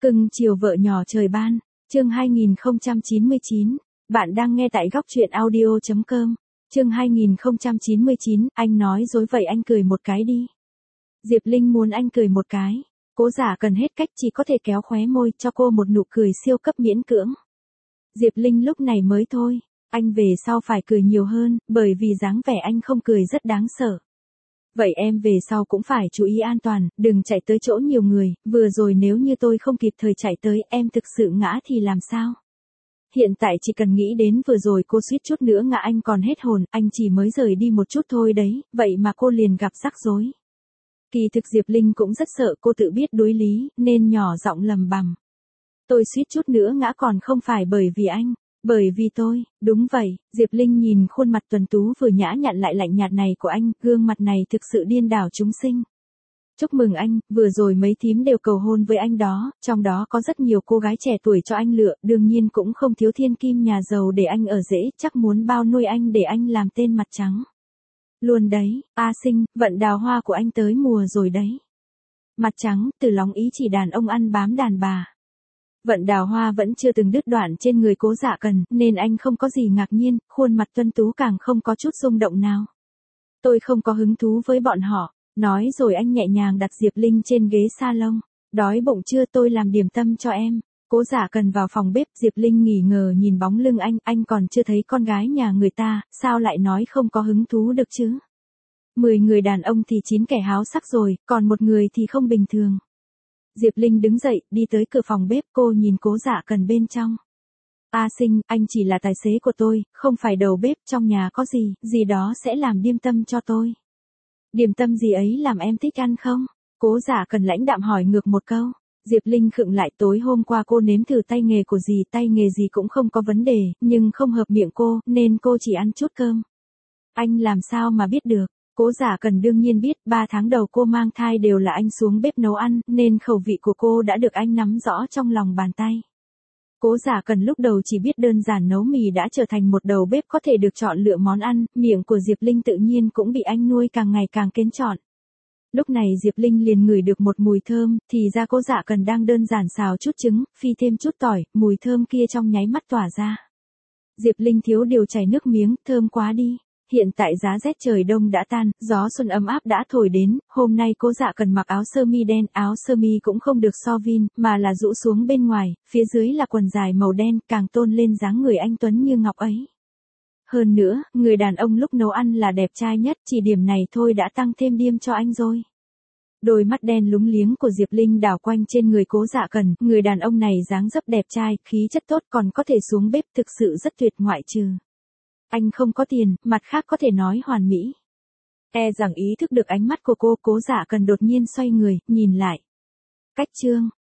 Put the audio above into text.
Cưng chiều vợ nhỏ trời ban, chương 2099, bạn đang nghe tại góc truyện audio.com, chương 2099, anh nói dối vậy anh cười một cái đi. Diệp Linh muốn anh cười một cái, Cố Giả cần hết cách chỉ có thể kéo khóe môi cho cô một nụ cười siêu cấp miễn cưỡng. Diệp Linh lúc này mới thôi, anh về sau phải cười nhiều hơn, bởi vì dáng vẻ anh không cười rất đáng sợ. Vậy em về sau cũng phải chú ý an toàn, đừng chạy tới chỗ nhiều người, vừa rồi nếu như tôi không kịp thời chạy tới, em thực sự ngã thì làm sao? Hiện tại chỉ cần nghĩ đến vừa rồi cô suýt chút nữa ngã anh còn hết hồn, anh chỉ mới rời đi một chút thôi đấy, vậy mà cô liền gặp rắc rối. Kỳ thực Diệp Linh cũng rất sợ, cô tự biết đối lý, nên nhỏ giọng lầm bầm. Tôi suýt chút nữa ngã còn không phải bởi vì anh. Bởi vì tôi, đúng vậy, Diệp Linh nhìn khuôn mặt tuấn tú vừa nhã nhặn lại lạnh nhạt này của anh, gương mặt này thực sự điên đảo chúng sinh. Chúc mừng anh, vừa rồi mấy thím đều cầu hôn với anh đó, trong đó có rất nhiều cô gái trẻ tuổi cho anh lựa, đương nhiên cũng không thiếu thiên kim nhà giàu để anh ở rễ, chắc muốn bao nuôi anh để anh làm tên mặt trắng. Luôn đấy, A Sinh, vận đào hoa của anh tới mùa rồi đấy. Mặt trắng, từ lóng ý chỉ đàn ông ăn bám đàn bà. Vận đào hoa vẫn chưa từng đứt đoạn trên người Cố Dạ Cần, nên anh không có gì ngạc nhiên, khuôn mặt tuấn tú càng không có chút rung động nào. Tôi không có hứng thú với bọn họ, nói rồi anh nhẹ nhàng đặt Diệp Linh trên ghế salon. Đói bụng chưa, tôi làm điểm tâm cho em. Cố Dạ Cần vào phòng bếp, Diệp Linh nghỉ ngờ nhìn bóng lưng anh còn chưa thấy con gái nhà người ta, sao lại nói không có hứng thú được chứ? 10 người đàn ông thì 9 kẻ háo sắc rồi, còn một người thì không bình thường. Diệp Linh đứng dậy, đi tới cửa phòng bếp, cô nhìn Cố Dạ Cần bên trong. A Sinh, anh chỉ là tài xế của tôi, không phải đầu bếp, trong nhà có gì đó sẽ làm điềm tâm cho tôi. Điềm tâm gì ấy làm em thích ăn không? Cố Dạ Cần lãnh đạm hỏi ngược một câu. Diệp Linh khựng lại, tối hôm qua cô nếm thử tay nghề của dì, tay nghề gì cũng không có vấn đề, nhưng không hợp miệng cô, nên cô chỉ ăn chút cơm. Anh làm sao mà biết được? Cố Dạ Cần đương nhiên biết, 3 tháng đầu cô mang thai đều là anh xuống bếp nấu ăn, nên khẩu vị của cô đã được anh nắm rõ trong lòng bàn tay. Cố Dạ Cần lúc đầu chỉ biết đơn giản nấu mì đã trở thành một đầu bếp có thể được chọn lựa món ăn, miệng của Diệp Linh tự nhiên cũng bị anh nuôi càng ngày càng kén chọn. Lúc này Diệp Linh liền ngửi được một mùi thơm, thì ra Cố Dạ Cần đang đơn giản xào chút trứng, phi thêm chút tỏi, mùi thơm kia trong nháy mắt tỏa ra. Diệp Linh thiếu điều chảy nước miếng, thơm quá đi. Hiện tại giá rét trời đông đã tan, gió xuân ấm áp đã thổi đến, hôm nay Cố Dạ Cần mặc áo sơ mi đen, áo sơ mi cũng không được so vin, mà là rũ xuống bên ngoài, phía dưới là quần dài màu đen, càng tôn lên dáng người anh tuấn như ngọc ấy. Hơn nữa, người đàn ông lúc nấu ăn là đẹp trai nhất, chỉ điểm này thôi đã tăng thêm điềm cho anh rồi. Đôi mắt đen lúng liếng của Diệp Linh đảo quanh trên người Cố Dạ Cần, người đàn ông này dáng dấp đẹp trai, khí chất tốt, còn có thể xuống bếp, thực sự rất tuyệt, ngoại trừ anh không có tiền, mặt khác có thể nói hoàn mỹ. E rằng ý thức được ánh mắt của cô, Cố Dạ Cần đột nhiên xoay người, nhìn lại. Cách chương,